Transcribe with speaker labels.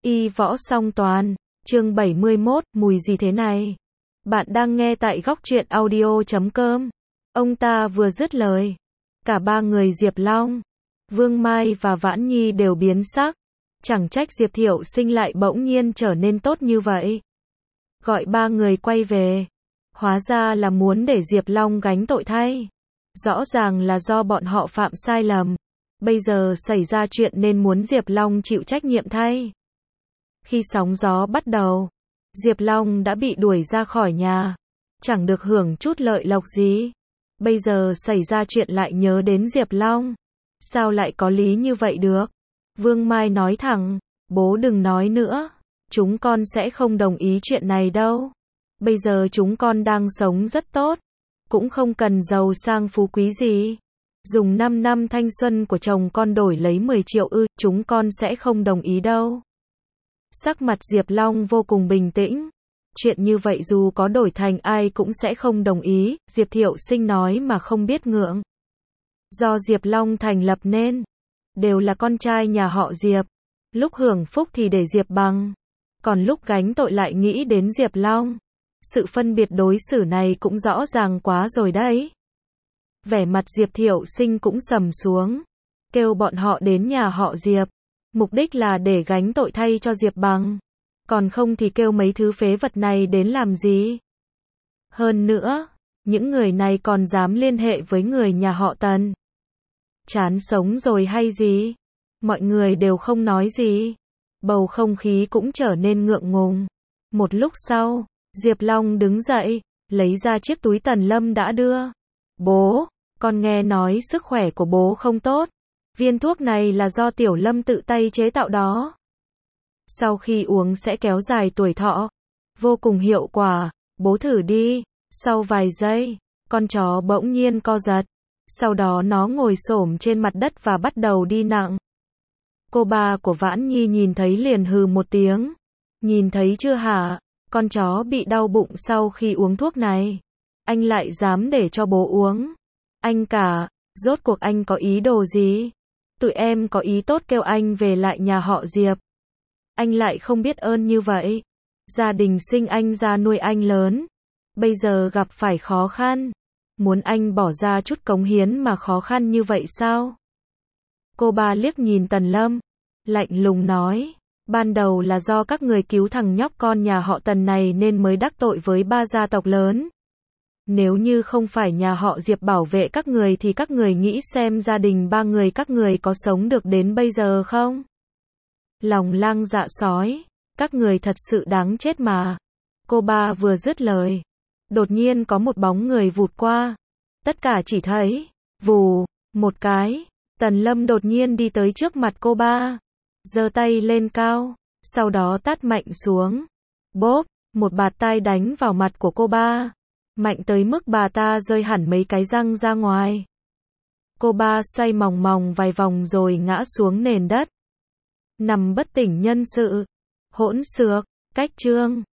Speaker 1: Y võ song toàn, chương 71, mùi gì thế này? Bạn đang nghe tại góc truyện audio.com. Ông ta vừa dứt lời, cả ba người Diệp Long, Vương Mai và Vãn Nhi đều biến sắc. Chẳng trách Diệp Thiệu Sinh lại bỗng nhiên trở nên tốt như vậy. Gọi ba người quay về. Hóa ra là muốn để Diệp Long gánh tội thay. Rõ ràng là do bọn họ phạm sai lầm. Bây giờ xảy ra chuyện nên muốn Diệp Long chịu trách nhiệm thay. Khi sóng gió bắt đầu, Diệp Long đã bị đuổi ra khỏi nhà. Chẳng được hưởng chút lợi lộc gì. Bây giờ xảy ra chuyện lại nhớ đến Diệp Long. Sao lại có lý như vậy được? Vương Mai nói thẳng, bố đừng nói nữa. Chúng con sẽ không đồng ý chuyện này đâu. Bây giờ chúng con đang sống rất tốt. Cũng không cần giàu sang phú quý gì. Dùng 5 năm thanh xuân của chồng con đổi lấy 10 triệu ư, chúng con sẽ không đồng ý đâu. Sắc mặt Diệp Long vô cùng bình tĩnh. Chuyện như vậy dù có đổi thành ai cũng sẽ không đồng ý, Diệp Thiệu Sinh nói mà không biết ngượng. Do Diệp Long thành lập nên, đều là con trai nhà họ Diệp. Lúc hưởng phúc thì để Diệp Bằng, còn lúc gánh tội lại nghĩ đến Diệp Long. Sự phân biệt đối xử này cũng rõ ràng quá rồi đấy. Vẻ mặt Diệp Thiệu Sinh cũng sầm xuống, kêu bọn họ đến nhà họ Diệp. Mục đích là để gánh tội thay cho Diệp Bằng. Còn không thì kêu mấy thứ phế vật này đến làm gì? Hơn nữa, những người này còn dám liên hệ với người nhà họ Tần. Chán sống rồi hay gì? Mọi người đều không nói gì. Bầu không khí cũng trở nên ngượng ngùng. Một lúc sau, Diệp Long đứng dậy, lấy ra chiếc túi Tần Lâm đã đưa. Bố, con nghe nói sức khỏe của bố không tốt. Viên thuốc này là do Tiểu Lâm tự tay chế tạo đó. Sau khi uống sẽ kéo dài tuổi thọ. Vô cùng hiệu quả, bố thử đi. Sau vài giây, con chó bỗng nhiên co giật. Sau đó nó ngồi xổm trên mặt đất và bắt đầu đi nặng. Cô ba của Vãn Nhi nhìn thấy liền hừ một tiếng. Nhìn thấy chưa hả? Con chó bị đau bụng sau khi uống thuốc này. Anh lại dám để cho bố uống. Anh cả, rốt cuộc anh có ý đồ gì? Tụi em có ý tốt kêu anh về lại nhà họ Diệp. Anh lại không biết ơn như vậy. Gia đình sinh anh ra nuôi anh lớn. Bây giờ gặp phải khó khăn. Muốn anh bỏ ra chút cống hiến mà khó khăn như vậy sao? Cô ba liếc nhìn Tần Lâm. Lạnh lùng nói. Ban đầu là do các người cứu thằng nhóc con nhà họ Tần này nên mới đắc tội với ba gia tộc lớn. Nếu như không phải nhà họ Diệp bảo vệ các người thì các người nghĩ xem gia đình ba người các người có sống được đến bây giờ không? Lòng lang dạ sói, các người thật sự đáng chết mà. Cô ba vừa dứt lời, đột nhiên có một bóng người vụt qua. Tất cả chỉ thấy, vù, một cái, Tần Lâm đột nhiên đi tới trước mặt cô ba, giơ tay lên cao, sau đó tát mạnh xuống. Bốp, một bạt tai đánh vào mặt của cô ba. Mạnh tới mức bà ta rơi hẳn mấy cái răng ra ngoài. Cô ba xoay mòng mòng vài vòng rồi ngã xuống nền đất. Nằm bất tỉnh nhân sự. Hỗn xược, cách chương.